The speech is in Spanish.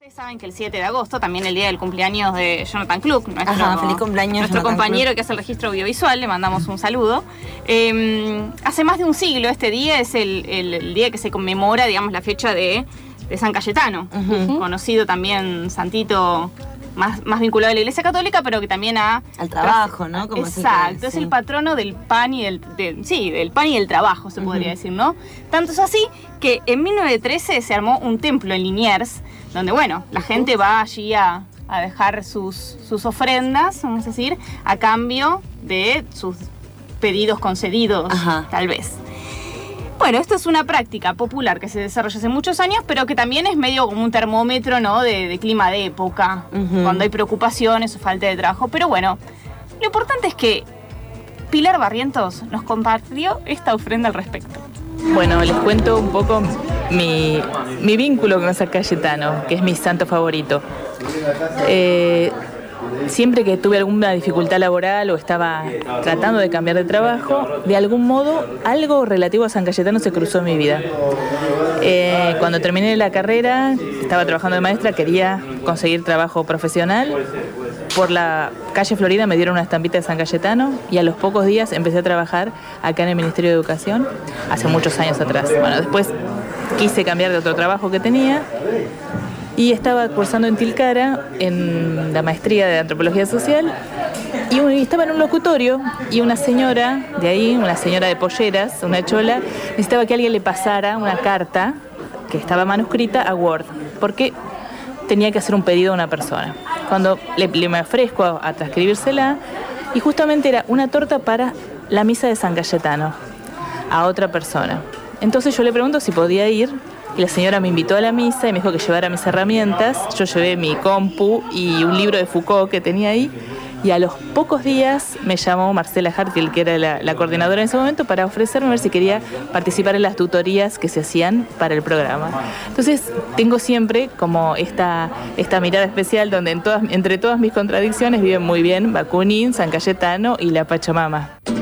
Saben que el 7 de agosto, también el día del cumpleaños de Jonathan Klug, feliz cumpleaños, nuestro Jonathan compañero Klug, que hace el registro audiovisual, le mandamos un saludo. Hace más de un siglo este día es el día que se conmemora, digamos, la fecha de San Cayetano, conocido también santito más vinculado a la Iglesia Católica, pero que también al trabajo, ¿no? Como exacto, es el patrono del pan y del pan y del trabajo, se podría decir, ¿no? Tanto es así que en 1913 se armó un templo en Liniers, donde, bueno, la gente va allí a dejar sus ofrendas, vamos a decir, a cambio de sus pedidos concedidos, tal vez. Bueno, esto es una práctica popular que se desarrolla hace muchos años, pero que también es medio como un termómetro, ¿no? de clima de época, cuando hay preocupaciones o falta de trabajo. Pero bueno, lo importante es que Pilar Barrientos nos compartió esta ofrenda al respecto. Bueno, les cuento un poco mi vínculo con San Cayetano, que es mi santo favorito. Siempre que tuve alguna dificultad laboral o estaba tratando de cambiar de trabajo, de algún modo algo relativo a San Cayetano se cruzó en mi vida. Cuando terminé la carrera, estaba trabajando de maestra, quería conseguir trabajo profesional. Por la calle Florida me dieron una estampita de San Cayetano y a los pocos días empecé a trabajar acá en el Ministerio de Educación, hace muchos años atrás. Bueno, después quise cambiar de otro trabajo que tenía y estaba cursando en Tilcara en la maestría de Antropología Social y estaba en un locutorio y una señora de ahí, una señora de polleras, una chola, necesitaba que alguien le pasara una carta que estaba manuscrita a Word, porque tenía que hacer un pedido a una persona. Cuando me ofrezco a transcribírsela, y justamente era una torta para la misa de San Cayetano, a otra persona. Entonces yo le pregunto si podía ir, y la señora me invitó a la misa y me dijo que llevara mis herramientas. Yo llevé mi compu y un libro de Foucault que tenía ahí, y a los pocos días me llamó Marcela Hartfield, que era la coordinadora en ese momento, para ofrecerme a ver si quería participar en las tutorías que se hacían para el programa. Entonces tengo siempre como esta mirada especial donde entre todas mis contradicciones viven muy bien Bakunin, San Cayetano y la Pachamama.